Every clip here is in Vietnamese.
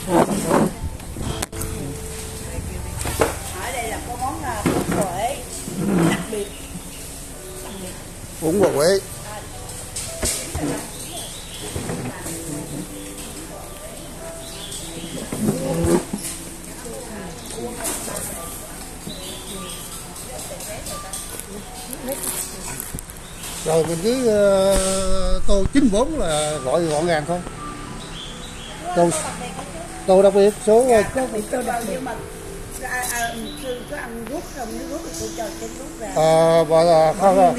Ở đây là có món bún quẩy đặc biệt. Bún bò Huế. Rồi mình cứ tô 94 là gọi gọn gàng thôi. Tô đặc biệt số Tô đặc biệt mà có ăn rút không, nếu rút thì tôi cho cái rút ra. bỏ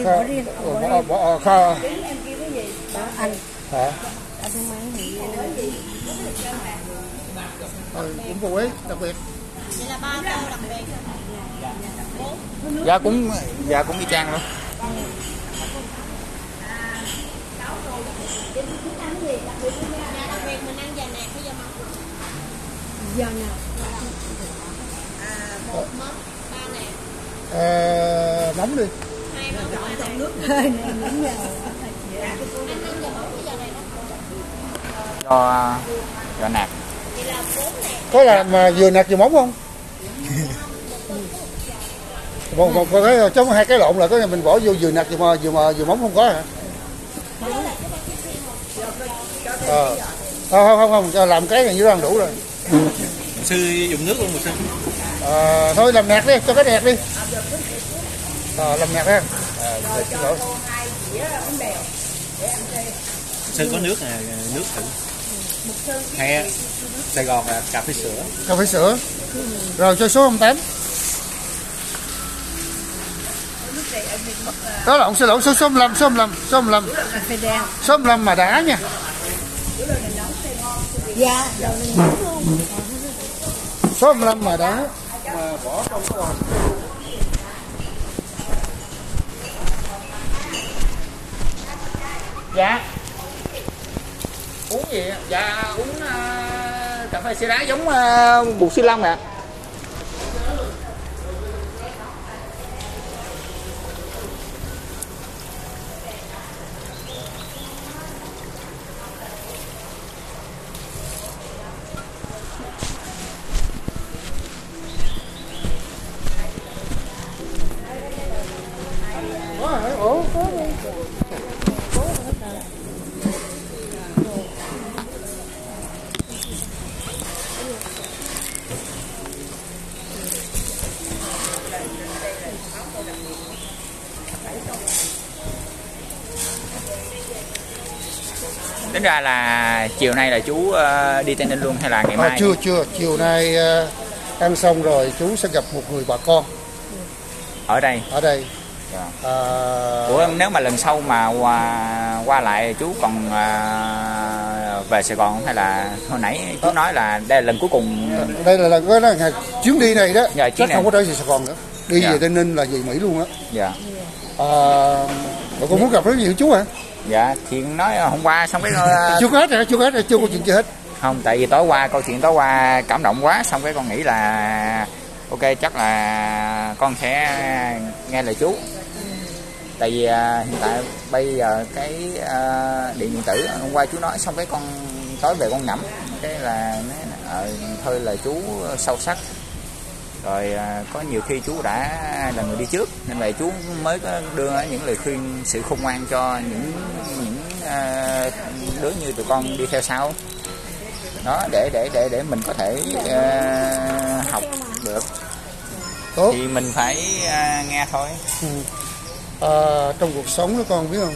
kho Em kêu cái gì? Anh. hả? Anh không ăn gì. Bún bò Huế đặc biệt. Vậy là 3 tô đặc biệt. Giá cũng y chang luôn. Đặc biệt mình ăn giò nạc hay giò mắm? Giò nào? Một mắm, 3 nạc. Mắm đi. 2 mắm, 3 nạc. Nước hơi này mắm giò. Anh ăn giò mắm hay giò này đó? Giò nạc. Vậy là 4 nạc. Có làm vừa nạc vừa móng không? Một cái trong hai cái lộn là có mình bỏ vô vừa nạc vừa móng không có hả? Không, làm cái này như ăn đủ rồi. Sư dùng nước luôn một sư. Thôi làm nạc đi, cho cái nạc đi. Làm nạc ha. Xin lỗi. Sư có nước nè, nước thử. Hay Sài Gòn là cà phê sữa. Cà phê sữa. Rồi cho số 08. Đó là ông xin lỗi số 15, số 15, số 15. Số 15 mà đã nha. Dạ, rồi mình nấu luôn. Số 15 mà đã mà bỏ trong cái hòm. Dạ. Uống gì? Dạ uống cà phê sữa đá giống bột xi lông nè. Tính ra là chiều nay là chú đi Tây Ninh luôn hay là ngày mai? Chưa, chiều nay ăn xong rồi chú sẽ gặp một người bà con Ở đây. Dạ. Ủa nếu mà lần sau mà qua lại chú còn về Sài Gòn hay là hồi nãy chú nói là đây là lần cuối cùng? Đây là lần cái chuyến đi này đó. Dạ, chắc không có trở về Sài Gòn nữa. Đi về Tây Ninh là về Mỹ luôn á. Dạ. Bà con muốn gặp rất nhiều chú hả? Dạ, chuyện nói hôm qua xong cái chưa hết rồi, chưa có chuyện chưa hết. Không, tại vì câu chuyện tối qua cảm động quá, xong cái con nghĩ là ok chắc là con sẽ nghe lời chú. Tại vì hiện tại bây giờ cái điện điện tử hôm qua chú nói xong cái con tối về con ngẫm cái là thôi là chú sâu sắc rồi, có nhiều khi chú đã là người đi trước nên vậy chú mới có đưa những lời khuyên sự khôn ngoan cho những đứa như tụi con đi theo sau đó, để mình có thể học được. Tốt. Thì mình phải nghe thôi. Trong cuộc sống đó con biết không,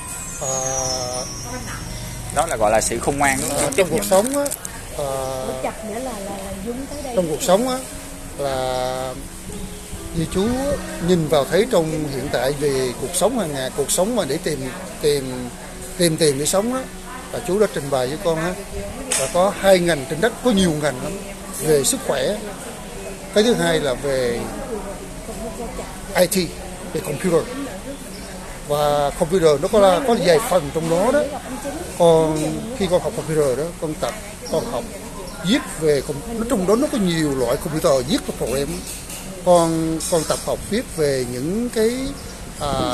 đó là gọi là sự khôn ngoan. Trong cuộc sống á, trong cuộc sống á là như chú nhìn vào thấy trong hiện tại về cuộc sống hàng ngày, cuộc sống mà để tìm tiền để sống đó, là chú đã trình bày với con á, là có 2 ngành trên đất, có nhiều ngành lắm về sức khỏe. Cái thứ hai là về IT, về computer, và computer nó có vài phần trong đó đó. Còn khi con học computer đó, con học viết về, nó trong đó nó có nhiều loại computer viết cái program. Con tập học viết về những cái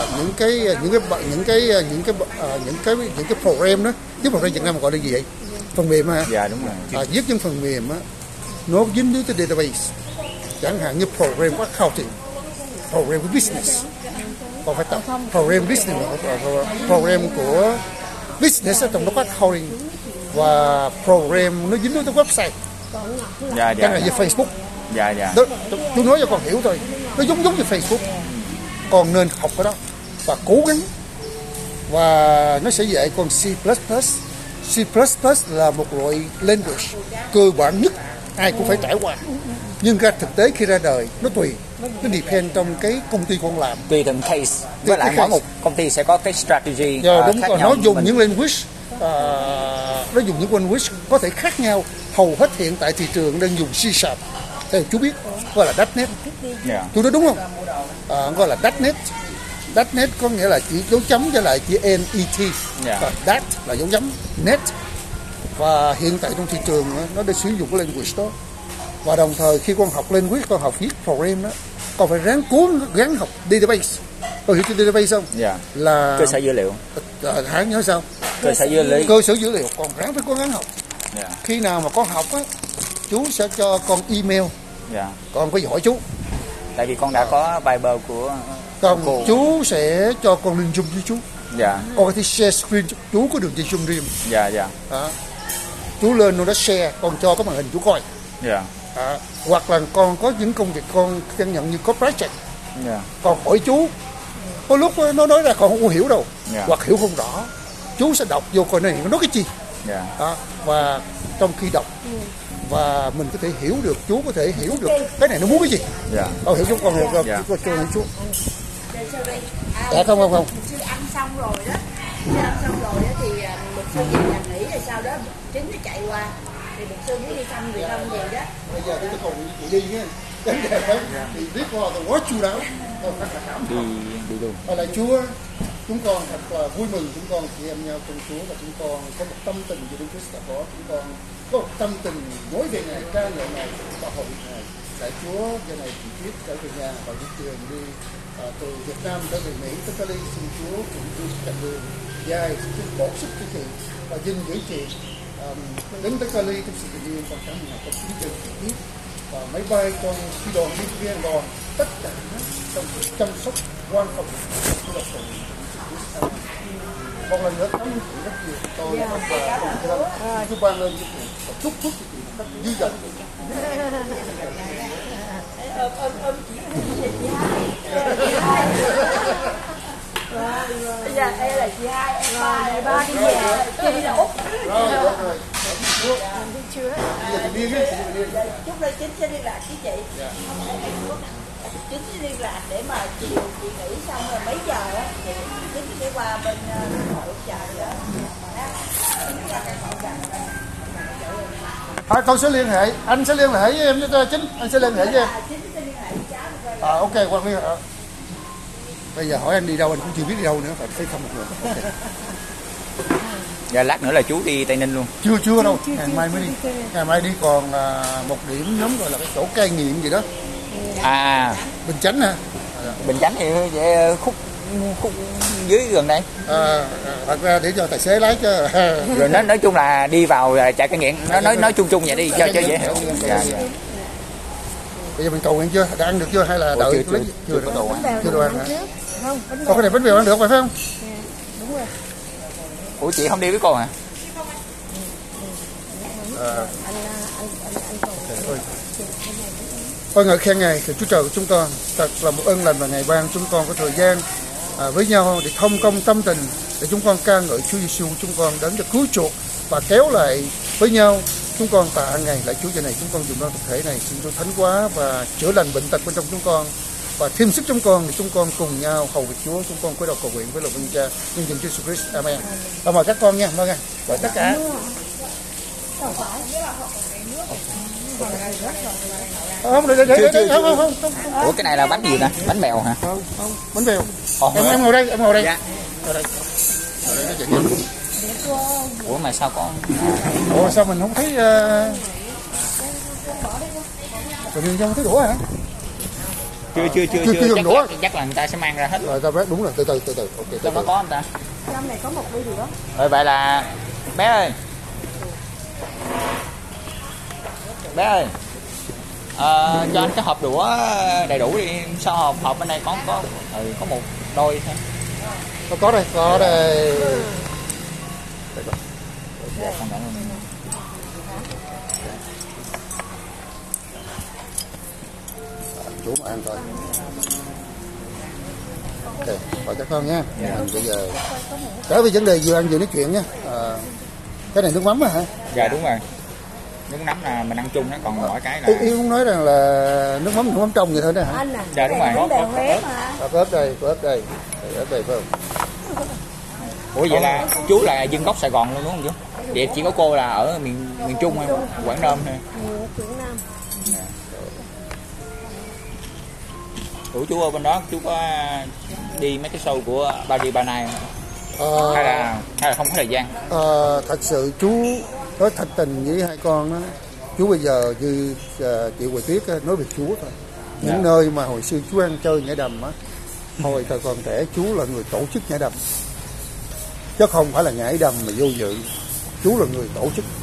program đó. Chứ program Việt Nam gọi là gì vậy? phần mềm ha. Dạ đúng rồi. Viết những phần mềm á, nó dính đến cái database, chẳng hạn như program accounting, program của business, còn phải tập program business, program của business trong đó có accounting, và program nó dính đến cái website, Dạ chẳng hạn như Facebook. Dạ. Đó, tôi nói cho con hiểu thôi, nó giống như Facebook, con nên học cái đó và cố gắng, và nó sẽ dạy con C++. C++ là một loại language cơ bản nhất, ai cũng phải trải qua, nhưng ra thực tế khi ra đời nó tùy, nó depend trong cái công ty con làm, Tùy từng case, với lại mỗi một công ty sẽ có cái strategy đúng khác rồi. nhau. Nó dùng những language, nó dùng những language có thể khác nhau. Hầu hết hiện tại thị trường đang dùng C# theo chú biết, gọi là .NET. Chú nói đúng không? Gọi là .NET. .NET có nghĩa là chỉ dấu chấm với lại chữ NET. Và that là dấu chấm, net. Và hiện tại trong thị trường nó đã sử dụng cái language đó. Và đồng thời khi con học language, con học viết program đó, con phải ráng học database. Con hiểu chữ database không? Là cơ sở dữ liệu. Hãy nhớ sao? Cơ sở dữ liệu. Cơ sở dữ liệu, con ráng phải cố gắng học. Khi nào mà con học á, chú sẽ cho con email. Con phải hỏi chú. Tại vì con đã có Viber của con, chú sẽ cho con lên Zoom với chú. Con có thể share screen, chú có đường dây Zoom riêng. Đó. Chú lên nó share, con cho cái màn hình chú coi. Hoặc là con có những công việc con nhận như có project, con hỏi chú. Có lúc nó nói ra con không hiểu đâu, hoặc hiểu không rõ, chú sẽ đọc vô coi này nó nói cái gì. Đó. Và trong khi đọc và mình có thể hiểu được, chú có thể hiểu được cái này nó muốn cái gì. Con hiểu chú, con hiểu không? Chú hiểu chú. Không. Sư ăn xong rồi đó, thì một sư về nhà nghỉ, rồi sau đó chính nó chạy qua thì một sư muốn đi thăm người thân gì đó. Bây giờ tôi còn chị đi nhé. Thì biết qua tôi quá chu đáo. Đi luôn. Là Chúa, chúng con thật là vui mừng, chúng con chị em nhau trong Chúa, và chúng con có một tâm tình về Đức Christ đã có. Chúng con có một tâm tình nói về Ngài, ca ngợi Ngài và hội Ngài. Tại Chúa giờ này chị biết trở về nhà và đi trường đi từ Việt Nam trở về Mỹ, tất cả xin Chúa cũng đi chặng đường dài, xin Chúa bổ sức cho chị và gìn giữ chị đến tới Cali trong sự bình yên. Con cảm ơn Ngài trong chính trường chị biết, và máy bay trong phi đoàn đi viên đoàn tất cả trong sự chăm sóc quan phòng của độc tổ. Một lần nữa cảm ơn chị rất nhiều. Tôi và chúc ban lên và chúc phúc cho chị một cách dư dật. Ôm chị bây giờ đây là chị hai, em ba đi về, chị là Út. Rồi. Chưa. Chúc đây chính sẽ liên lạc với chị. Chính sẽ liên lạc để mà chiều chị nghỉ xong rồi mấy giờ á thì chính sẽ qua bên hội chợ đó. Tôi sẽ liên hệ, anh sẽ liên hệ với em với Chính, anh sẽ liên hệ với em. Ok, quan liên hệ. Bây giờ hỏi anh đi đâu anh cũng chưa biết đi đâu nữa, phải không một người. Okay. Dạ lát nữa là chú đi Tây Ninh luôn. Chưa đâu, ngày mai mới đi. Ngày mai đi còn một điểm nhóm gọi là cái chỗ cai nghiện gì đó. Bình Chánh hả? Bình Chánh thì khúc dưới gần đây. Thật ra để cho tài xế lái cho. Rồi nói chung là đi vào trại cai nghiện, nói chung vậy đi cho dễ hiểu. Bây giờ mình cầu nguyện chưa? Đã ăn được chưa hay là đợi chưa có đồ ăn. Chưa đồ ăn hả? Còn cái này bánh bèo ăn được phải không? Đúng rồi. Ủa chị không đi với cô hả? Ơn ngợi khen Ngài thì Chúa Trời của chúng con, thật là một ơn lành và Ngài ban chúng con có thời gian với nhau để thông công tâm tình để chúng con ca ngợi Chúa Giêsu, chúng con đến để cứu chuộc và kéo lại với nhau. Chúng con tạ Ngài lại Chúa, giờ này chúng con dùng đo thực thể này xin Chúa thánh hóa và chữa lành bệnh tật bên trong chúng con và thêm sức chúng con để chúng con cùng nhau hầu việc Chúa. Chúng con cúi đầu cầu nguyện với lòng vinh Cha nhân danh Chúa Jesus Christ. Amen. Mời các con nha, vâng ạ. Mời tất cả. Không, không. Ủa cái này là bánh gì nè? Bánh bèo hả? Không, bánh bèo. Em ngồi đây, em ngồi đây. Dạ. Ủa mà sao có? Ủa sao mình không thấy mình không thấy đũa hả? Chưa dùng đũa. Chắc là người ta sẽ mang ra hết. Rồi ta biết đúng rồi, từ. Ok. Trong đó có không ta? Trong này có một ly gì đó. Rồi vậy là bé ơi. Bé ơi, cho anh cái hộp đũa đầy đủ đi. Sao hộp bên đây có một đôi thôi. Có đây, có đây. Dạ, con cảm ơn. Chú mà ăn thôi. Ok, hỏi các con nha. Bây giờ trở về vấn đề vừa ăn vừa nói chuyện nha. Cái này nước mắm hả? Dạ đúng rồi. Nước mắm là mình ăn chung đó, còn mỗi cái là... Ý muốn nói rằng là nước mắm trong vậy thôi đó hả? Anh à, dạ đúng rồi. Có ớt đây, phải không? Ủa vậy là chú là dân gốc Sài Gòn luôn đúng không chú? Vậy chỉ có cô là ở miền Trung hay Quảng Nam thôi? Quảng Nam. Ủa chú ở bên đó chú có đi mấy cái show của Ba Đi Ba Nai hay là không có thời gian? Thật sự chú nói thật tình với hai con đó, chú bây giờ như chị Huệ Tuyết nói về chú thôi. Những nơi mà hồi xưa chú ăn chơi nhảy đầm á, hồi thời còn trẻ chú là người tổ chức nhảy đầm, chứ không phải là nhảy đầm mà vô dự. Chú là người tổ chức.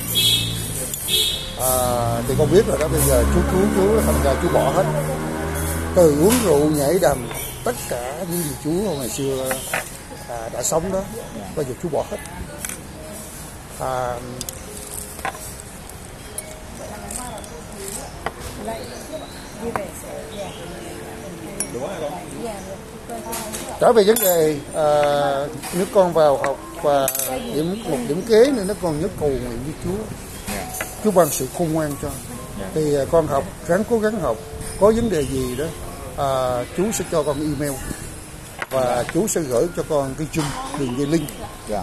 Thì con biết rồi đó, bây giờ chú thành ra chú bỏ hết, từ uống rượu nhảy đầm, tất cả những gì chú hồi xưa đã sống đó, bây giờ chú bỏ hết. Trở về vấn đề nếu con vào học và một điểm kế nữa, nó còn nhớ cầu nguyện với Chúa ban sự khôn ngoan cho. Thì con học cố gắng học, có vấn đề gì đó chú sẽ cho con email và chú sẽ gửi cho con cái Zoom, đường dây link.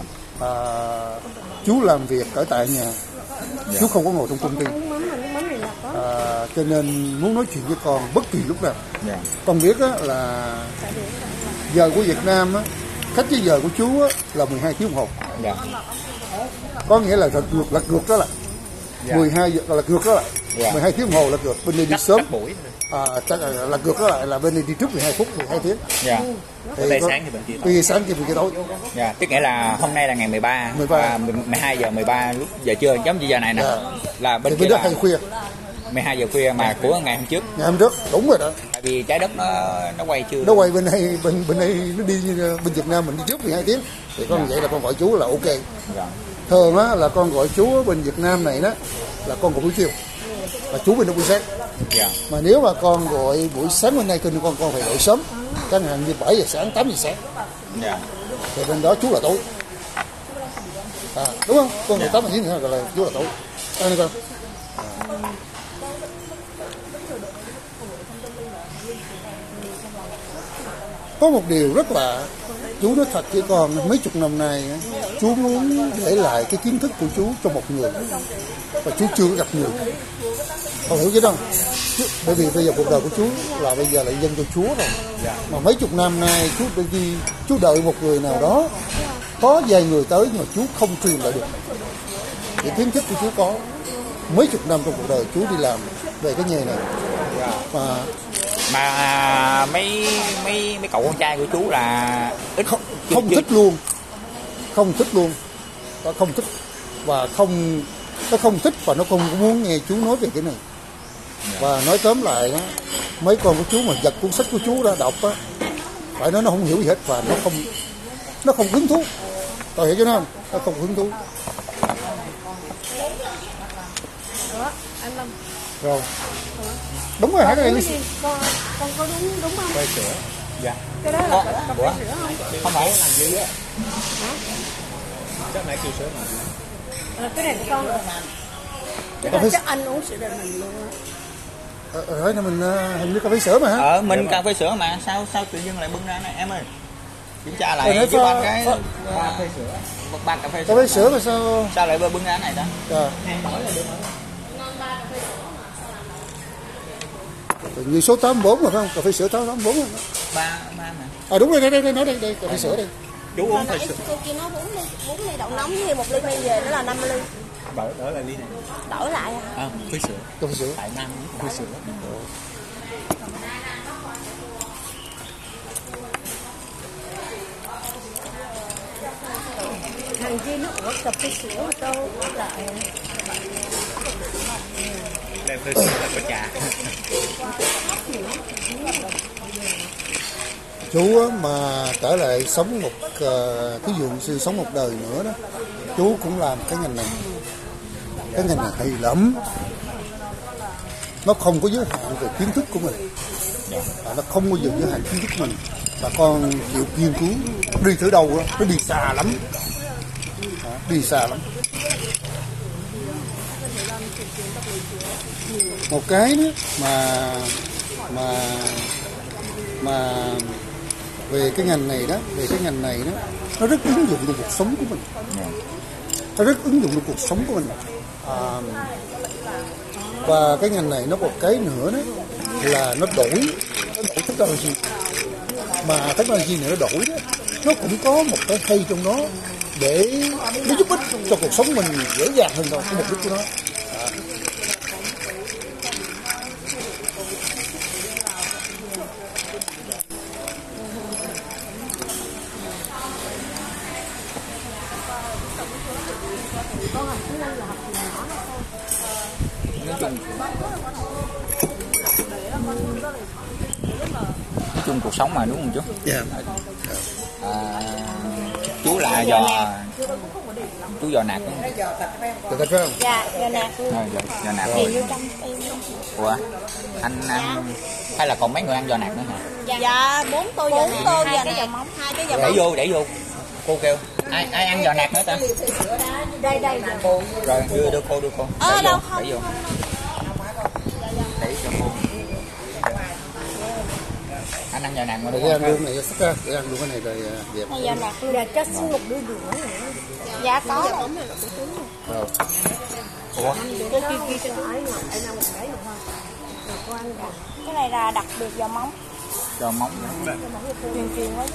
Chú làm việc ở tại nhà, chú không có ngồi trong công ty, cho nên muốn nói chuyện với con bất kỳ lúc nào. Con biết là giờ của Việt Nam á, cách với giờ của chú á, là 12 tiếng đồng hồ. Có nghĩa là lật ngược đó là 12 giờ là ngược đó lại. 12 tiếng đồng hồ là ngược, bên đây đi sớm. Là ngược đó lại là bên đây đi trước 12 phút, 12 tiếng. Thì sáng thì bên kia tối. Sáng thì bên kia tối. Tức nghĩa là hôm nay là ngày 13. 12 giờ 13 lúc giờ trưa giống như giờ này nè. Là bên kia đó hay khuya. 12 giờ khuya mà của ngày hôm trước. Ngày hôm trước, đúng rồi đó. Tại vì trái đất nó quay chưa. Nó quay bên đây nó đi bên Việt Nam mình đi trước 12 tiếng. Thì con vậy là con gọi chú là ok. Thường á là con gọi chú ở bên Việt Nam này đó là con gọi buổi chiều. Và chú bên đó buổi sáng. Mà nếu mà con gọi buổi sáng bên đây thì con phải gọi sớm. Chẳng hạn như 7 giờ sáng, 8 giờ sáng. Thì bên đó chú là tối. Đúng không? Con gọi 8 giờ sáng gọi là chú là tối. Con. Có một điều rất là chú nói thật với con, mấy chục năm nay chú muốn để lại cái kiến thức của chú cho một người và chú chưa gặp người. Con hiểu chứ không? Bởi vì bây giờ cuộc đời của chú là bây giờ là dân cho Chúa rồi. Mà mấy chục năm nay chú đợi một người nào đó, có vài người tới nhưng mà chú không truyền lại được. Cái kiến thức của chú có mấy chục năm trong cuộc đời chú đi làm về cái nghề này. Mà mấy cậu con trai của chú là ít không thích luôn. Không thích luôn. Nó không thích và nó không thích và nó không muốn nghe chú nói về cái này. Và nói tóm lại đó, mấy con của chú mà giật cuốn sách của chú ra đọc á, phải nói nó không hiểu gì hết và nó không hứng thú. Tôi hiểu chứ không? Nó không hứng thú. Anh Lâm. Rồi. Đúng rồi, hả cái này con có đúng không? Quay sữa. Dạ. Cái đó là cà phê sữa không? Không phải làm gì á. Chắc nãy kêu sữa mà. Cái này của con rồi. Chắc anh uống sữa đậu nành luôn á. Rồi mình hình như cà phê sữa mà hả? Mình cà phê sữa mà sao tự nhiên lại bưng ra này em ơi. Kiểm tra lại giúp anh cái cà phê sữa. Ba cà phê sữa. Cà phê sữa mà sao lại bưng ra này ta? Như số 84 mà phải không? Cà phê sữa 84 mà. Ba mà. Đúng rồi, đây nói đây cà phê sữa đây. Chú uống phê sữa. Cô kia nói 4 ly đậu nóng với 1 ly men về đó là 50 ly. Đổi lại ly này. Đổi lại hả? Phê sữa. Cà phê sữa. Tại Nam phê sữa. Thằng kia nó uống cà phê sữa đâu lại. Đem tôi là có trà. Chú á, mà trở lại sống một ví dụ như sống một đời nữa đó, chú cũng làm cái ngành này. Cái ngành này hay lắm, nó không có giới hạn về kiến thức của mình, nó không bao giờ giới hạn kiến thức của mình. Bà con chịu nghiên cứu, đi tới đâu đó, nó đi xa lắm, đi xa lắm. Một cái đó mà về cái ngành này đó, nó rất ứng dụng trong cuộc sống của mình, nó rất ứng dụng trong cuộc sống của mình. Và cái ngành này nó một cái nữa đó là nó đổi technology, mà technology này nó đổi đó, nó cũng có một cái hay trong đó để nó giúp ích cho cuộc sống mình dễ dàng hơn thôi, cái mục đích của nó. Nói chung cuộc sống mà, đúng không chú? Yeah. Chú là chú giò nạc đúng không? Được phải không? Dạ, giò nạc. Giò nạc Thì rồi. vô trong em. Ủa, anh ăn hay là còn mấy người ăn giò nạc nữa hả? Dạ, 4 tô giò nạc, 2 cái giò móng, 2 cái giò móng. Để vô. Cô kêu ai ăn giò nạc nữa ta? Đây. Rồi đưa cô. Để Đâu vô, để vô. Để cho cô. Anh ăn giò nạc mà đúng Để không? ăn luôn này, sắp ra, để ăn luôn cái này rồi dẹp. Giò nạc, giờ cho xin một đứa nữa. Dạ có. Rồi. Ủa? Cái này là đặc biệt giò móng. Giò móng. Truyền quá.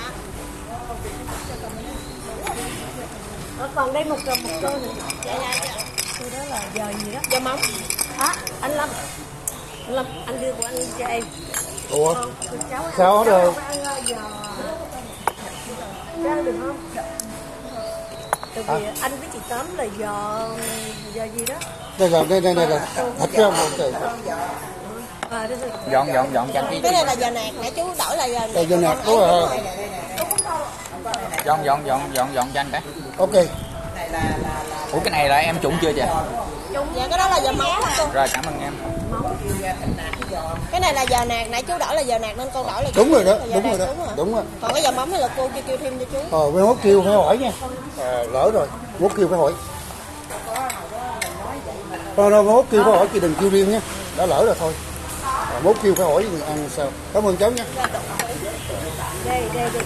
Còn đây một tô nữa. Dạ. Tôi đó là giờ gì đó. Giò móng. Anh Lâm, anh đưa của anh cho em. Ủa? Cháu Sao được? ăn giờ. Ăn được không? Tại vì anh với chị Tóm là giờ gì đó. Đây là thật ra một cái. Dọn cho anh tí. Cái này là giò nạc, nãy chú đổi là giò nạc. Đây giò nạc đúng rồi. Dọn cho anh cái. Ok. Ủa cái này là em trụng chưa chị? Dạ cái đó là giò móng cô. Rồi cảm ơn em. Cái này là giò nạc, nãy chú đổi là giò nạc nên con đổi là Đúng rồi đó, đúng rồi. đúng rồi. Còn cái giò móng thì là cô kêu thêm cho chú. Với Mốt kêu phải hỏi nha. Lỡ rồi, Mốt kêu phải hỏi. Mốt kêu phải hỏi, chị đừng kêu riêng nhé. Đã lỡ rồi thôi. Mốt kêu phải hỏi ăn sao. Cảm ơn cháu nha. Đây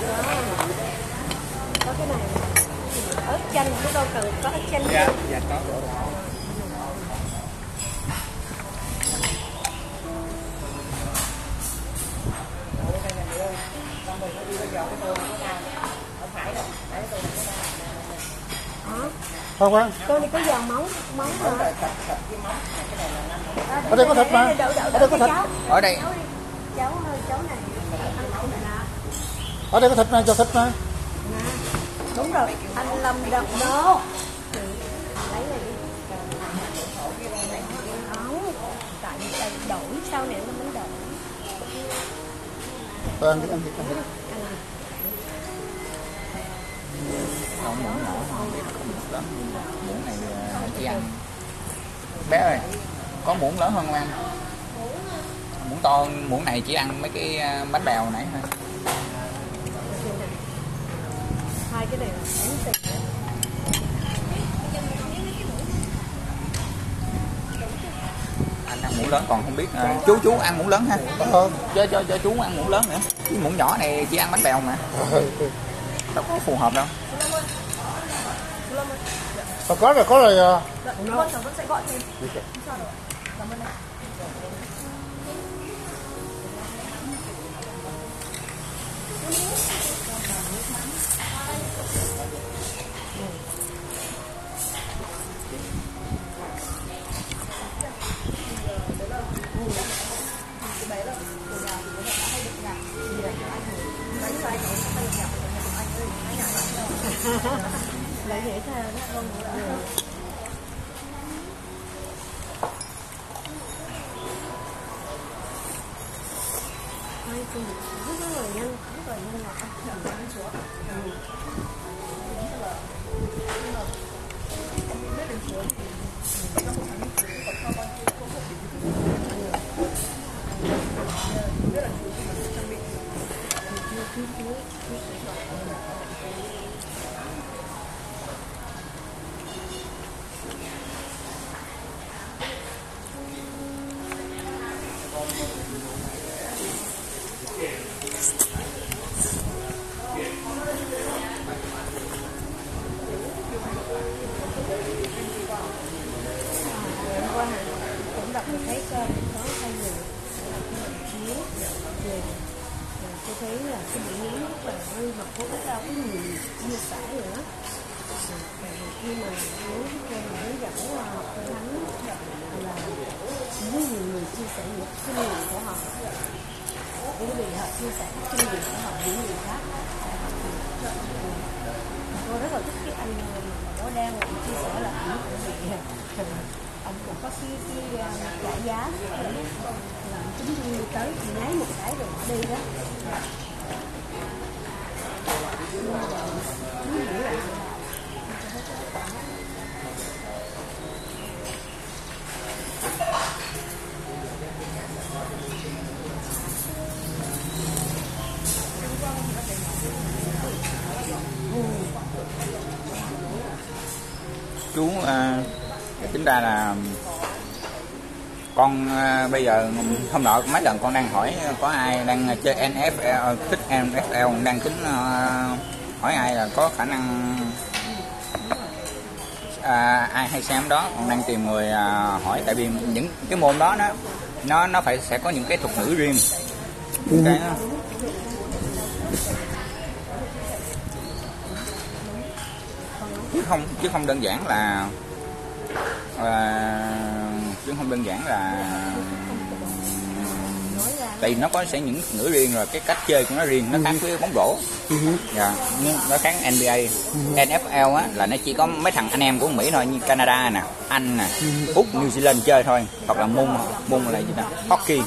có cái này. Ớt chanh, chúng đâu cần có ớt chanh. Dạ có. Không ăn. Con này có giò móng hả? Ở đây có thịt mà. Ở đây có thịt. Ở đây. Cháu này. Ở đây có thịt mà, cho thịt mà. Đúng rồi, anh Lâm đập nó. Lấy này đi. Không, tại đổi sau này nó mới đổi. Ăn đi. Không, muỗng nhỏ không biết có muỗng lớn. Muỗng này chỉ ăn. Bé ơi, có muỗng lớn hơn không ăn? Muỗng to, muỗng này chỉ ăn mấy cái bánh bèo nãy thôi. Hai cái này là bánh thịt. Anh ăn muỗng lớn còn không biết. Chú ăn muỗng lớn ha. Cho chú ăn muỗng lớn nữa. Cái muỗng nhỏ này chỉ ăn bánh bèo mà. Đâu có phù hợp đâu. Có rồi. Con cháu vẫn sẽ gọi thêm. Cảm ơn anh. Lại dễ tha đó không. sinh rất là nhanh là cũng đọc được thấy có hai người chiếu về tôi thấy là cái bị nghiến rất là vui mà có rất đau, có nhiều chia sẻ nữa. Khi mà muốn cái mà hướng dẫn học thánh là rất nhiều người chia sẻ những kinh nghiệm của họ, bởi vì họ chia sẻ kinh nghiệm của họ với người khác. Tôi rất là thích cái anh đó đang chia sẻ là ảnh cũng bị ông cũng có cái trả giá làm chính như tới thì nháy một cái rồi bỏ đi đó. Chú tính ra là con bây giờ hôm nọ mấy lần con đang hỏi có ai đang chơi NFL, thích NFL, đang tính hỏi ai là có khả năng ai hay xem đó, con đang tìm người hỏi, tại vì những cái môn đó nó phải sẽ có những cái thuật ngữ riêng. Cái chứ không đơn giản là tại vì nó có sẽ những ngữ riêng, rồi cái cách chơi của nó riêng, nó khác với bóng rổ. Nó khác NBA. NFL á là nó chỉ có mấy thằng anh em của Mỹ thôi, như Canada nè, Anh nè, Úc, New Zealand chơi thôi, hoặc là môn là gì đó, hockey.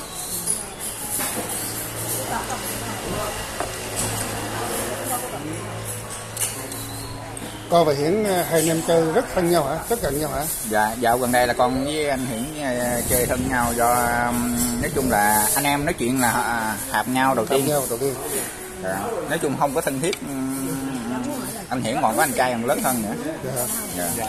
Con và Hiển hai anh em chơi rất thân nhau hả? Rất gần nhau hả? Dạ, dạo gần đây là con với anh Hiển chơi thân nhau, do nói chung là anh em nói chuyện là hợp nhau đầu tiên. Dạ. Nói chung không có thân thiết. Anh Hiển còn có anh trai còn lớn hơn nữa. Dạ.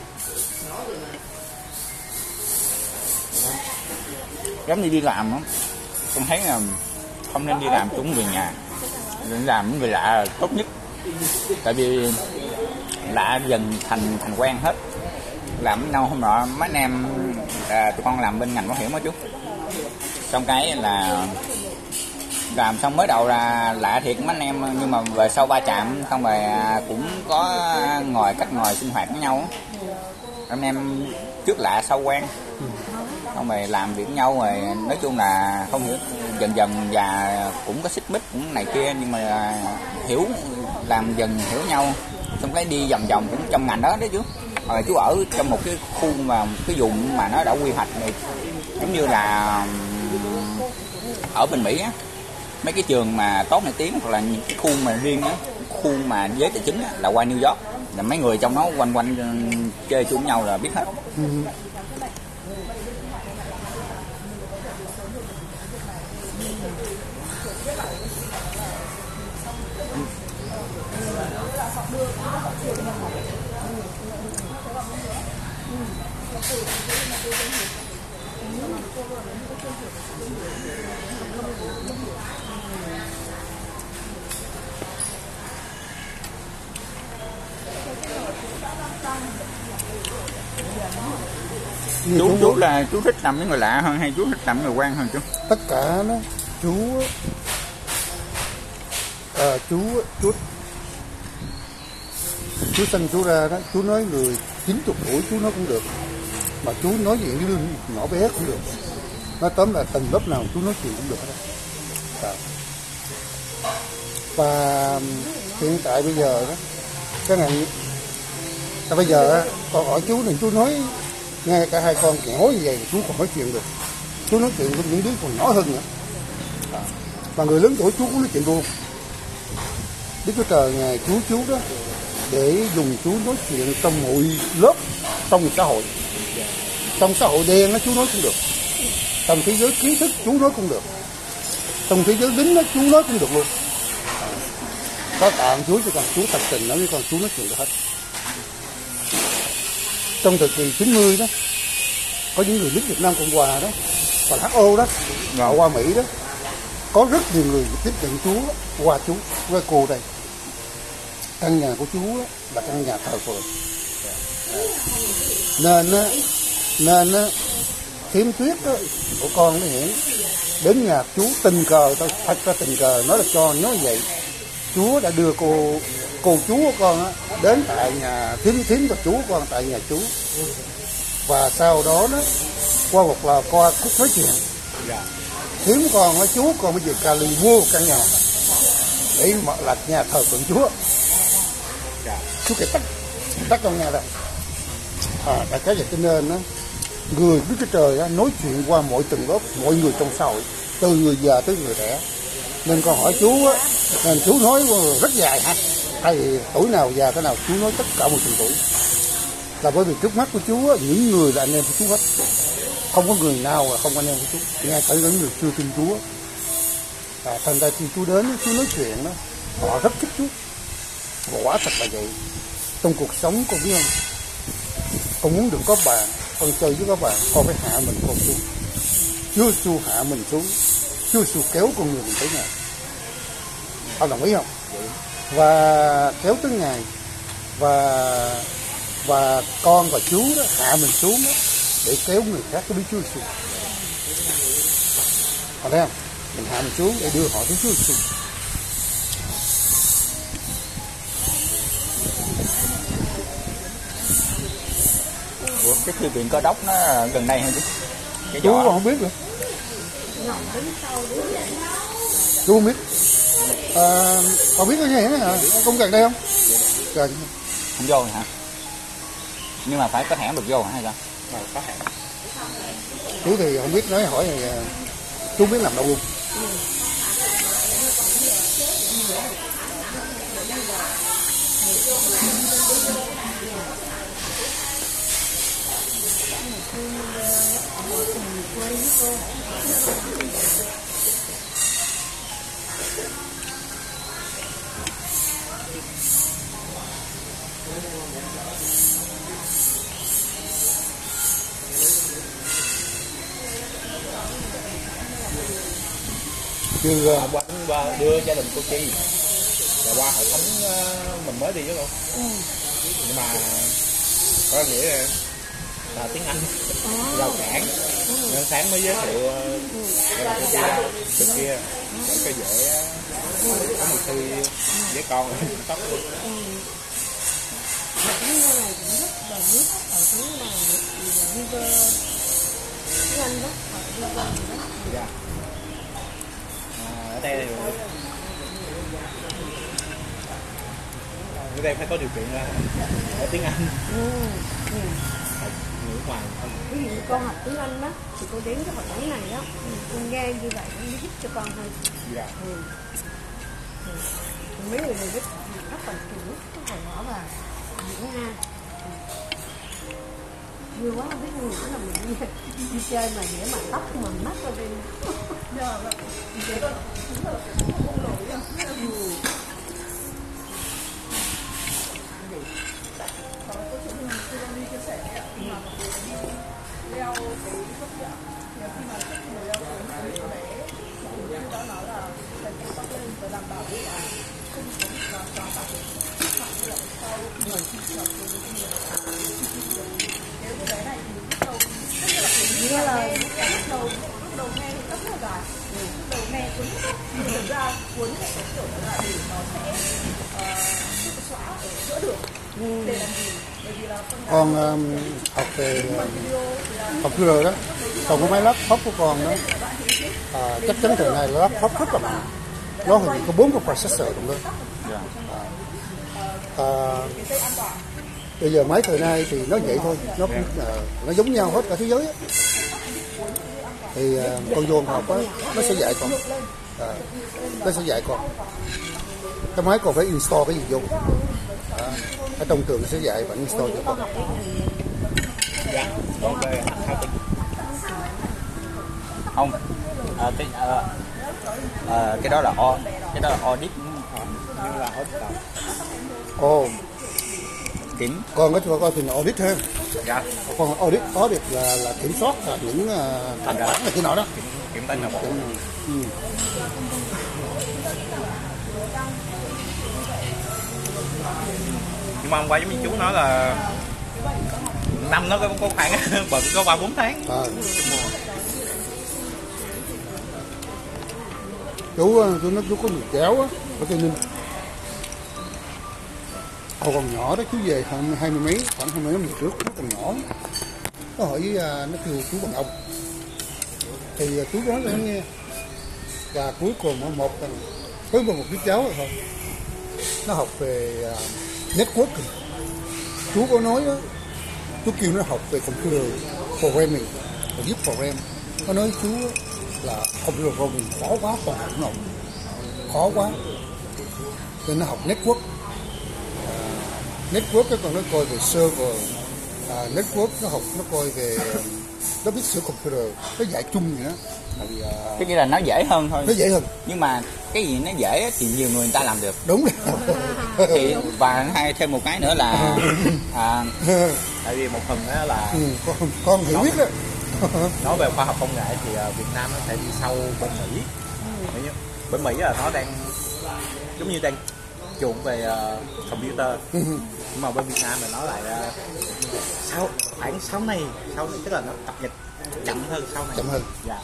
Giống như đi làm đó, con thấy là không nên đi làm chung người nhà, nên làm với người lạ là tốt nhất. Tại vì lạ dần thành quen hết. Làm với nhau hôm nọ mấy anh em tụi con làm bên ngành bảo hiểm đó chú, xong cái là làm xong mới đầu là lạ thiệt mấy anh em, nhưng mà về sau va chạm xong rồi cũng có cách ngồi sinh hoạt với nhau. Anh em trước lạ sau quen, xong rồi làm việc với nhau, rồi nói chung là không hiểu, dần và cũng có xích mích cũng này kia, nhưng mà hiểu, làm dần hiểu nhau, xong cái đi vòng cũng trong ngành đó đấy chú. Rồi chú ở trong một cái khu mà cái vùng mà nó đã quy hoạch này, giống như là ở bên Mỹ á, mấy cái trường mà tốt nổi tiếng, hoặc là những cái khu mà riêng á, khu mà giới tài chính á, là qua New York, là mấy người trong đó quanh chơi chung nhau là biết hết. Chú thích làm với người lạ hơn hay chú thích làm với người quen hơn chú? Tất cả đó, chú sinh chú ra đó, chú nói người 90 tuổi chú nói cũng được, mà chú nói chuyện với nhỏ bé cũng được. Nói tóm là từng lớp nào chú nói chuyện cũng được đó. Và hiện tại bây giờ đó, cái này bây giờ con hỏi chú này, chú nói nghe cả hai con nhỏ như vậy chú còn nói chuyện được. Chú nói chuyện với những đứa còn nhỏ hơn nữa. Mà người lớn tuổi Chúa cũng nói chuyện luôn. Đức Chúa Trời ngài cứu Chúa đó để dùng Chúa nói chuyện trong mọi lớp trong xã hội. Trong xã hội đen đó Chúa nói cũng được, trong thế giới kiến thức Chúa nói cũng được, trong thế giới lính đó Chúa nói cũng được luôn. Có tạng Chúa cho con Chúa thật tình nói với con Chúa nói chuyện được hết. Trong thời kỳ 90 đó có những người lính Việt Nam Cộng Hòa đó và HO đó, họ qua Mỹ đó, có rất nhiều người tiếp nhận Chúa qua Chúa với cô đây. Căn nhà của Chúa là căn nhà thờ phượng. Nên Thiếm Tuyết đó, của con nó hiện đến nhà Chúa tình cờ, tôi thật ra tình cờ nói là cho nói vậy. Chúa đã đưa cô chú của con á đến tại nhà Thiếm của chú con tại nhà Chúa. Và sau đó đó qua một là qua khúc nói chuyện, Thiếm con với chú con bây giờ Cali mua một căn nhà để là nhà thờ phượng Chúa. Chúa kể tất trong nhà đây. Đại khái vậy cho nên đó, người Đức Chúa Trời đó, nói chuyện qua mọi tầng lớp, mọi người trong xã hội, từ người già tới người trẻ. Nên con hỏi Chúa á, nên Chúa nói rất dài hả? Hay vì tuổi nào già cái nào Chúa nói tất cả một từng tuổi. Là bởi vì trước mắt của Chúa những người là anh em của Chúa hết, không có người nào là không anh em của Chúa, ngay cả những người chưa tin Chúa. Thành ra khi Chúa đến, Chúa nói chuyện đó, họ rất thích Chúa. Và quả thật là vậy. Trong cuộc sống con biết không, con muốn được có bạn, con chơi với các bạn, con phải hạ mình con xuống. Chúa Giêsu hạ mình xuống, Chúa Giêsu kéo con người mình tới Ngài. Ông đồng ý không? Và kéo tới Ngài, và con và Chúa đó hạ mình xuống đó, để kéo người khác tới với Chúa Giêsu. Còn thấy không? Mình hạ mình xuống để đưa họ tới Chúa Giêsu. Ủa, cái thư viện Cơ Đốc nó gần đây hay chứ? Chú không biết nữa. Chú không biết. Con biết cái gì hả? Con gần đây không? Gần. Không vô hả? Nhưng mà phải có hẻm được vô hả hay sao? Có hẻm. Chú thì không biết, nói hỏi thì chú biết làm đâu luôn. Chứ qua đưa gia đình cô Chi và qua hội thánh mình mới đi với luôn. Nhưng mà có nghĩa là tiếng Anh rào cản, nên sáng mới giới thiệu là cái kia để cho dễ có một thư với con tóc luôn. Tiếng này cũng rất là nước ở tiếng này River tiếng Anh đó, River đó. Ở đây thì ở đây phải có điều kiện ra ở tiếng Anh. Ngữ ngoài không. Ví dụ con học tiếng Anh đó thì cô đến cái hoạt động này đó, con nghe như vậy nó giúp cho con thôi. Mấy người này rất là kiểu rất là rõ và diễn ha. Vui quá không biết người nữa là mình đi chơi mà để mà tóc mà mắt ra đi. Nghe lời lúc đầu nghe thì rất là dài, lúc đầu nghe cuốn nhưng thực ra cuốn này cái kiểu là để nó sẽ xóa ở giữa đường để làm gì? Bởi vì là Con học về học computer đó, còn cái máy laptop của con đó chắc chắn thời này là laptop rất là mạnh, nó hình như có 4 cái processor trong đó. Bây giờ máy thời nay thì nó vậy thôi, nó giống nhau hết cả thế giới á. Thì con vô học á, nó sẽ dạy con Nó sẽ dạy con. Cái máy còn phải install cái gì vô. Ở trong trường nó sẽ dạy bạn install cho con. Không, cái đó là audit, như là audit. Ồ, kiểm. con có cho coi thì là audit ha. Dạ. Còn audit là kiểm soát những tài khoản này kia nọ đó. Kiểm toán nội bộ. Nhưng mà hôm qua giống như chú nói là năm nó có khoảng có 3-4 tháng. Chú nói chú có người cháu á ở Tây Ninh. Hồi còn nhỏ đó chú về khoảng 20 mấy năm trước, chú còn nhỏ. Nó hỏi với nó kêu chú bằng ông. Thì chú nói cho nó nghe. Và cuối cùng với một đứa cháu rồi thôi. Nó học về network. Chú có nói đó, chú kêu nó học về computer programming, viết program. Nó nói chú là computer programming khó quá, toàn học nó khó quá. Nên nó học network. Network còn nó coi về server, network nó học nó coi về nó biết sửa computer, nó dạy chung vậy đó. Tức nghĩa là nó dễ hơn thôi. Nó dễ hơn. Nhưng mà cái gì nó dễ thì nhiều người ta làm được. Đúng rồi. Thì và thêm một cái nữa là Tại vì một phần đó là con hiểu biết đó. nói về khoa học công nghệ thì Việt Nam nó sẽ đi sau bên Mỹ. Bên Mỹ là nó đang giống như đang chuộng về computer, nhưng mà bên Việt Nam là nó lại khoảng sau này tức là nó cập nhật chậm hơn sau này. Chậm hơn. Dạ.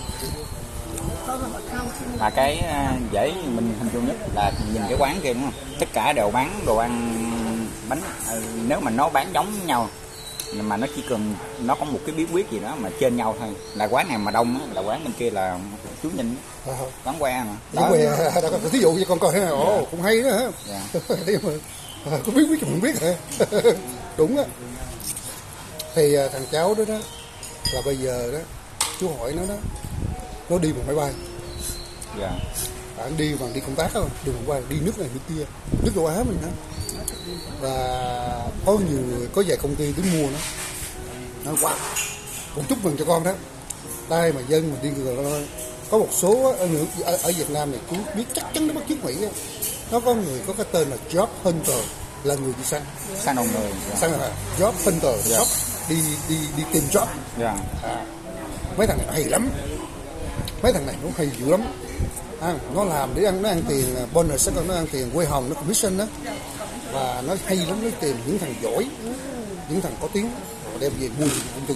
Mà cái dễ mình hình dung nhất là nhìn cái quán kia đúng không? Tất cả đều bán đồ ăn bánh, nếu mà nó bán giống nhau mà nó chỉ cần nó có một cái bí quyết gì đó mà trên nhau thôi. Là quán này mà đông á, là quán bên kia là chú nhìn quán que mà. Đó. Thí dụ cho con coi thế này, cũng hay đó hả? Dạ. Có bí quyết thì không biết hả? Đúng á. Thì thằng cháu đó là bây giờ đó chú hỏi nó đó, nó đi bằng máy bay. Dạ. Anh đi bằng đi công tác không? Đi bằng bay, đi nước này nước kia, nước châu Á mình đó. Và có nhiều người, có vài công ty đến mua nó quá. Cũng chúc mừng cho con đó. Đây mà dân mà đi rồi có một số ở Việt Nam này chú biết chắc chắn nó bắt chước Mỹ. Nó có người có cái tên là Job Hunter, là người đi săn đầu người. Săn là Job Hunter, job đi tìm job. Mấy thằng này hay lắm, mấy thằng này nó hay dữ lắm. Nó làm để ăn, nó ăn tiền bonus, nó ăn tiền quê hồng, nó commission đó. Và nó hay lắm, nó tìm những thằng giỏi, những thằng có tiếng, rồi đem về mua những công ty.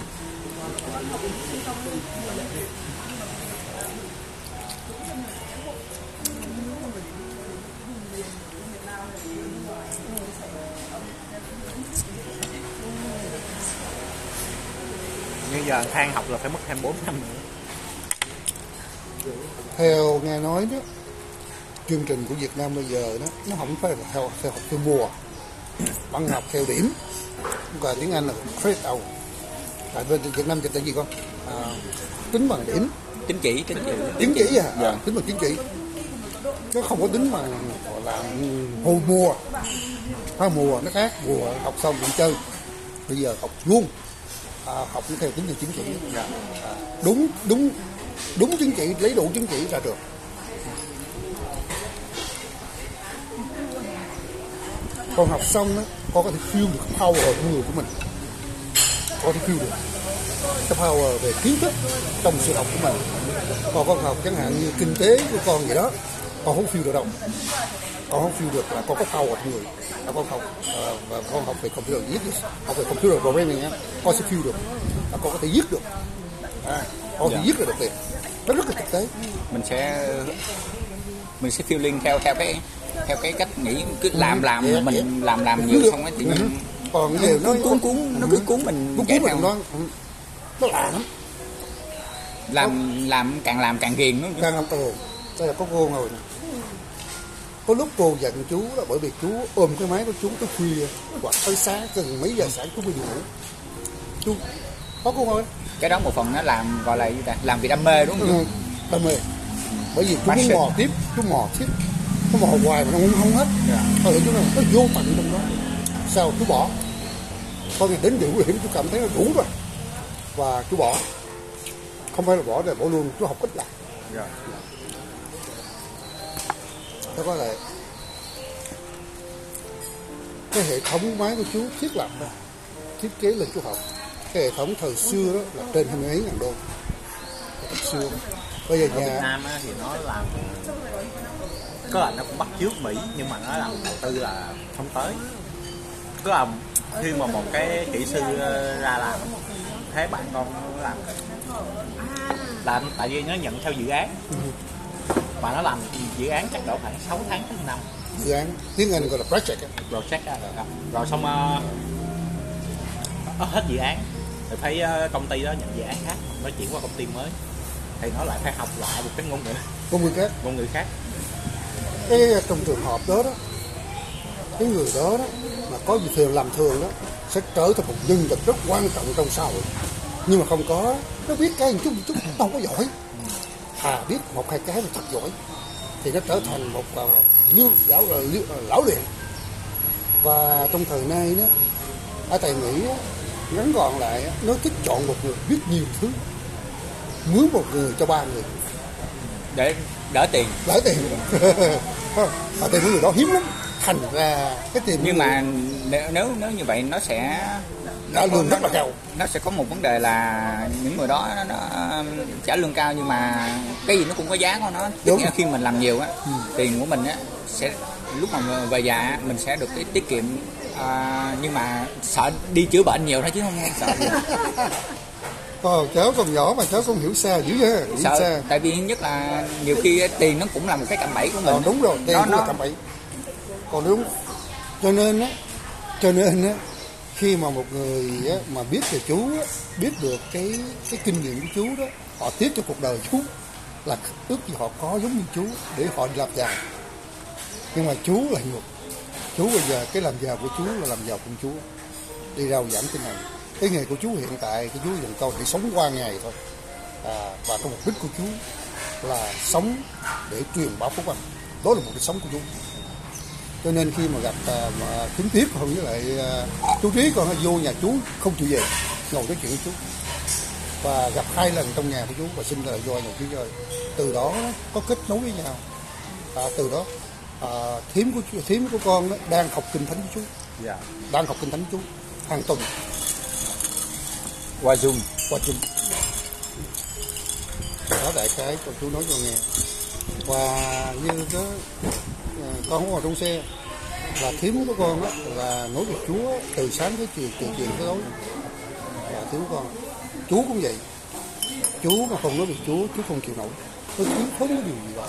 Như giờ Thang học là phải mất 24 năm nữa. Theo nghe nói đó, chương trình của Việt Nam bây giờ đó, nó không phải là theo học theo mùa, bạn học theo điểm. Còn tiếng Anh là credit hour. Tại bên Việt Nam dịch là gì con? Tính bằng điểm. Tín chỉ À? Dạ. Tính bằng tín chỉ. Nó không có tính bằng gọi là hồi mùa. Mùa nó khác, mùa học xong đi chơi. Bây giờ học luôn. Học theo tính bằng tín chỉ. Đúng chứng chỉ, lấy đủ chứng chỉ ra trường. Con học xong đó, con có thể feel được cái power của người của mình. Con có thể feel được cái power về kiến thức trong sự học của mình. Còn con học chẳng hạn như kinh tế của con gì đó, con không feel được đâu. Con không feel được là con có power trong người. Con học và con học về computer, học về computer programming á, con sẽ feel được. Con có thể viết được. Con sẽ viết được tiền. Nó rất là thực tế. Mình sẽ feeling theo cái cách nghĩ, cứ làm mình làm nhiều xong ấy thì còn nhiều nó cứ cuốn mình chạy theo. Nó lạ lắm. Làm càng ghiền nữa. Càng làm càng ghiền. Đây là có cô ngồi nè. Có lúc cô giận chú là bởi vì chú ôm cái máy của chú tới khuya hoặc tới sáng, từng mấy giờ sáng chú mới ngủ. Chú có cô ngồi. Cái đó một phần nó làm gọi là gì ta? Làm vì đam mê đúng không? Đam mê. bởi vì chú muốn mò tiếp, chú mò tiếp, nó mò hoài mà nó không hết. Thôi chú nói nó vô tận trong đó, sao chú bỏ, coi như đến điểm chú cảm thấy nó đủ rồi và chú bỏ, không phải là bỏ để bỏ luôn, chú học ít lại. Thế có lại cái hệ thống máy của chú thiết lập ra, thiết kế lên chú học. Cái hệ thống thời xưa đó là trên 20 mấy ngàn đô. Thời xưa bây giờ ở nhà Việt Nam á, thì nó làm có là nó cũng bắt chước Mỹ, nhưng mà nó làm đầu tư là không tới. Cứ là khi mà một cái kỹ sư ra làm, thấy bạn con nó làm tại vì nó nhận theo dự án, và nó làm dự án chắc độ khoảng 6 tháng đến 1 năm. dự án tiếng Anh gọi là project. Rồi xong hết dự án thì thấy công ty đó nhận dự án khác, nó chuyển qua công ty mới thì nó lại phải học lại một cái ngôn ngữ khác. Cái trong trường hợp đó cái người đó mà có gì thường làm thường đó sẽ trở thành một nhân vật rất quan trọng trong xã hội, nhưng mà không có, nó biết cái một chút nó không có giỏi, biết một hai cái mà thật giỏi thì nó trở thành một lão luyện. Và trong thời nay đó, ở tại Mỹ ngắn gọn lại, nó thích chọn một người biết nhiều thứ, mướn một người cho 3 người để đỡ tiền. Ở tiền của người đó hiếm lắm, thành ra cái tiền. Nhưng mà nếu như vậy nó sẽ lương rất là cao. Nó sẽ có một vấn đề là những người đó nó trả lương cao, nhưng mà cái gì nó cũng có giá của nó. Tức là khi mình làm nhiều á, tiền của mình á sẽ lúc mà về già mình sẽ được cái tiết kiệm, nhưng mà sợ đi chữa bệnh nhiều thôi chứ không sợ gì. Cháu còn nhỏ mà cháu không hiểu xa dữ ha. Sợ, tại vì nhất là nhiều khi tiền nó cũng là một cái cạm bẫy của mình. Đúng rồi, tiền cũng là cạm bẫy. Còn đúng, cho nên á, khi mà một người á, mà biết về chú á, biết được cái kinh nghiệm của chú đó, họ tiếp cho cuộc đời chú là ước gì họ có giống như chú để họ làm giàu. Nhưng mà chú là ngược, chú bây giờ cái làm giàu của chú là làm giàu cùng chú, đi rao giảng trên này. Cái nghề của chú hiện tại, cái chú dùng câu để sống qua ngày thôi, và cái mục đích của chú là sống để truyền bá phúc âm, đó là mục đích sống của chú. Cho nên khi mà gặp mà kính tiếp hơn với lại chú Trí, con vô nhà chú không chịu về, ngồi nói chuyện với chú, và gặp 2 lần trong nhà của chú và xin lời vô nhà chú chơi. Từ đó có kết nối với nhau. Từ đó thím của con đó, đang học kinh thánh với chú, đang học kinh thánh với chú hàng tuần qua Zoom. Đó đại cái cho chú nói cho nghe. Và như đó, con không ngồi trong xe là thím của con đó, là nói về Chúa từ sáng tới chiều, từ chiều tới tối. Và thím của con, chú cũng vậy, chú mà không nói về Chúa, chú không chịu nổi, chú không có điều gì đó.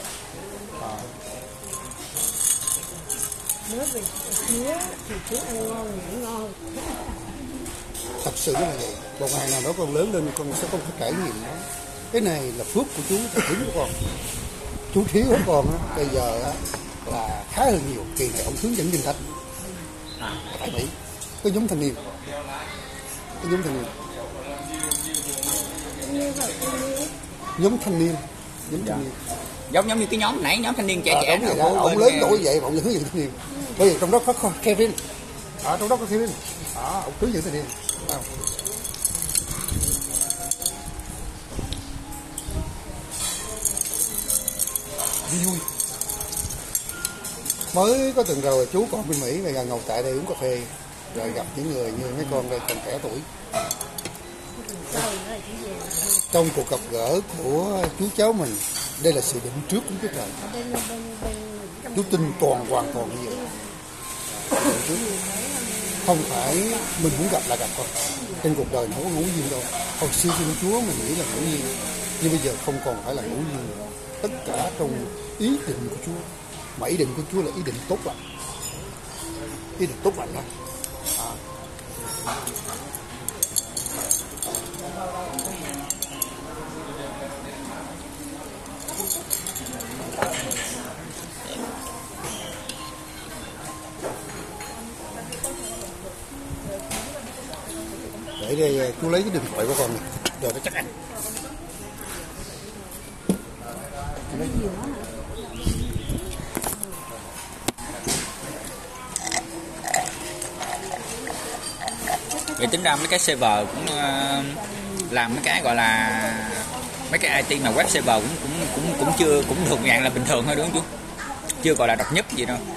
Nói về Chúa thì chú ăn ngon ngủ ngon. Thật sự là vậy. Một ngày nào đó con lớn lên con sẽ không có trải nghiệm đó. Cái này là phước của chú và thím của con. Chú thiếu của con á, bây giờ á, là khá hơn nhiều. Kỳ này ông hướng dẫn kinh thánh tại Mỹ, cái nhóm thanh niên, nhóm thanh niên. Giống như cái nhóm nãy, nhóm thanh niên trẻ ông lớn tuổi vậy mà ông hướng dẫn thanh niên. Bây giờ trong đó có Kevin, trong đó có Kevin, ông hướng dẫn thanh niên. Vui. Mới có tuần rồi chú còn bên Mỹ, ngày ngồi tại đây uống cà phê, rồi gặp những người như mấy con đây còn trẻ tuổi. Trong cuộc gặp gỡ của chú cháu mình, đây là sự định trước của Chúa Trời. Chú tin hoàn toàn như vậy. Không phải mình muốn gặp là gặp con. Trên cuộc đời không có ngẫu nhiên đâu. Hồi xưa tin Chúa mình nghĩ là ngẫu nhiên, nhưng bây giờ không còn phải là ngẫu nhiên nữa. Tất cả trong ý định của Chúa, mà ý định của Chúa là ý định tốt lành, ý định tốt lành đó. Để đây chú lấy cái điện thoại của con này, rồi nó chắc ăn. nó nhiều quá hả? Vậy tính ra mấy cái server cũng làm mấy cái gọi là mấy cái IT mà web server cũng chưa, cũng thuộc dạng là bình thường thôi đúng không chú? Chưa gọi là độc nhất gì đâu.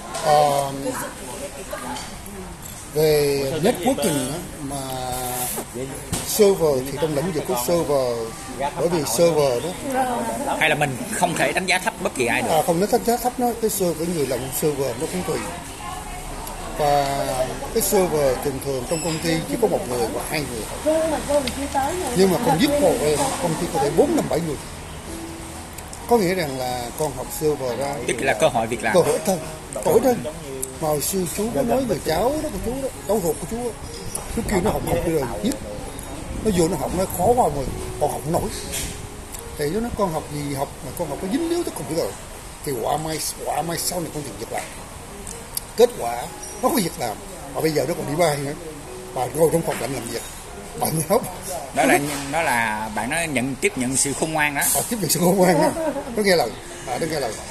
Về networking mà server thì trong lĩnh vực của server, bởi vì server đó Hay là mình không thể đánh giá thấp bất kỳ ai được. không, nó đánh giá thấp nó, cái server người làm server nó cũng tùy. Và cái server thường thường trong công ty chỉ có một người hoặc hai người thôi. Nhưng mà con giúp một công ty có thể 4, 5, 7 người. Có nghĩa rằng là con học server ra Tức là cơ hội việc làm. cơ hội thôi, tối thôi. Mà hồi xưa chú có nói về cháu đó của chú đó, cháu ruột của chú đó. Chú kêu nó học rồi viết, nó vô nó học nó khó quá rồi, con học nổi. Thì nó nói con học gì học mà con học có dính líu tới computer thì quả mai sau này con tìm việc làm. Kết quả nó có việc làm mà bây giờ nó còn đi bay nữa, và ngồi trong phòng lạnh làm việc bạn nhóc Đó là bạn nó tiếp nhận sự khôn ngoan đó. Tiếp nhận sự khôn ngoan đó, nó nghe lời, nó nghe lời.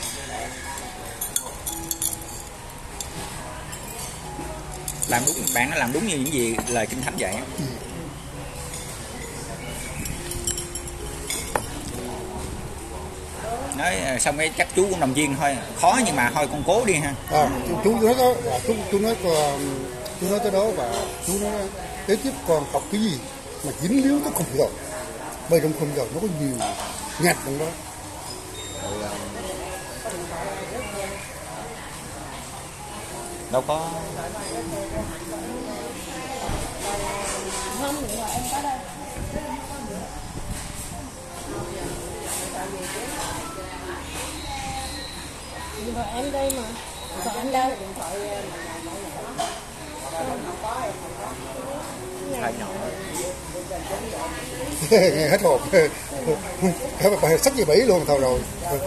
Làm đúng, bạn nó làm đúng như những gì lời Kinh Thánh dạy. Nói xong cái chắc chú cũng đồng viên thôi, khó nhưng mà thôi con cố đi ha. Chú nói đó, chú nói tới đó, và chú nói kế tiếp con học cái gì mà dính líu tới computer, bởi trong computer nó có nhiều ngành trong đó. Đâu có Không, nhưng mà em có đây. Nhưng mà em đây mà. Còn anh đâu? Nghe hết hồn. Các bạn sách gì Bỉ luôn thôi rồi.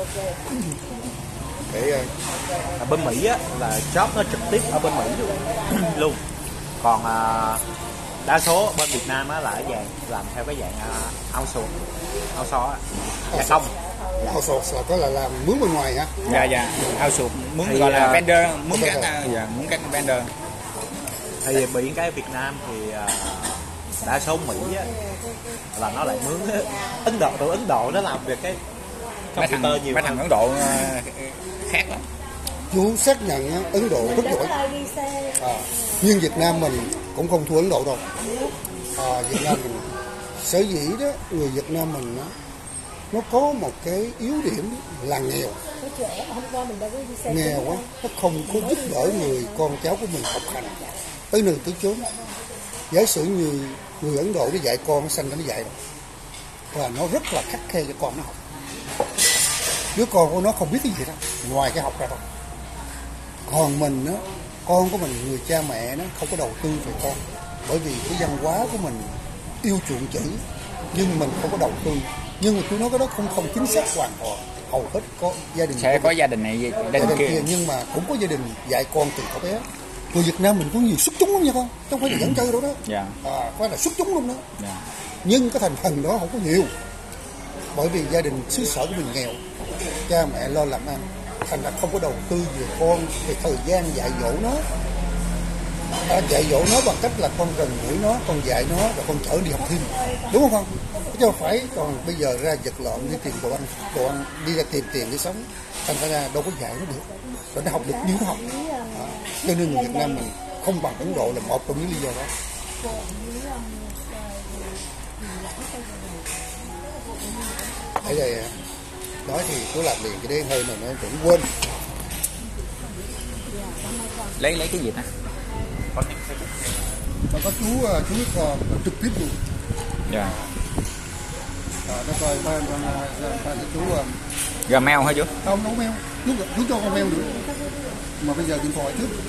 Để ở bên Mỹ á, là job nó trực tiếp ở bên Mỹ luôn. Còn đa số bên Việt Nam á, là ở dạng làm theo cái dạng outsource gia công. outsource là có là làm mướn bên ngoài hả? dạ outsource muốn thì, gọi là vendor, muốn các vendor. Thì bị cái Việt Nam thì đa số Mỹ á, là nó lại mướn tụi Ấn Độ nó làm việc cái computer nhiều. Mấy thằng Ấn Độ khác lắm. Chú xác nhận Ấn Độ rất giỏi. Nhưng Việt Nam mình cũng không thua Ấn Độ đâu. Việt Nam mình sở dĩ đó, người Việt Nam mình đó, nó có một cái yếu điểm là nghèo. Nghèo quá, nó không có giúp đỡ người con cháu của mình học hành tới nơi tới chốn. Giả sử như người Ấn Độ nó dạy con, nó sanh nó dạy rồi, và nó rất là khắt khe cho con nó học. Đứa con của nó không biết cái gì đâu ngoài cái học ra thôi. Còn mình á, con của mình, người cha mẹ nó không có đầu tư về con, bởi vì cái văn hóa của mình yêu chuộng chữ, nhưng mình không có đầu tư. Nhưng mà tôi nói cái đó không chính xác hoàn toàn. Hầu hết có gia đình sẽ có gia đình này gia đình kia, nhưng mà cũng có gia đình dạy con từ nhỏ bé. Người Việt Nam mình có nhiều xuất chúng lắm nha con, không phải là dẫn chơi đâu đó. Phải là xuất chúng luôn đó. Nhưng cái thành phần đó không có nhiều, bởi vì gia đình xứ sở của mình nghèo, cha mẹ lo làm ăn, thành ra không có đầu tư về con, về thời gian dạy dỗ nó. Dạy dỗ nó bằng cách là con gần gũi nó, con dạy nó và con chở đi học thêm, đúng không con? Chứ không phải còn bây giờ ra giật lộn đi tìm đồ ăn, đi ra tìm tiền để sống, thành ra đâu có dạy nó được, rồi nó học được như nó học. Cho nên người Việt Nam mình không bằng Ấn Độ là một trong những lý do đó. Thế đây nói thì cứ làm liền cái đen hơi mà nó cũng quên. Lấy cái gì ta? Mà có chú con trực tiếp luôn. Dạ. Nó coi ba chú Gmail hả chú? không mail, chú cho con mail nữa. Mà bây giờ điện thoại trước.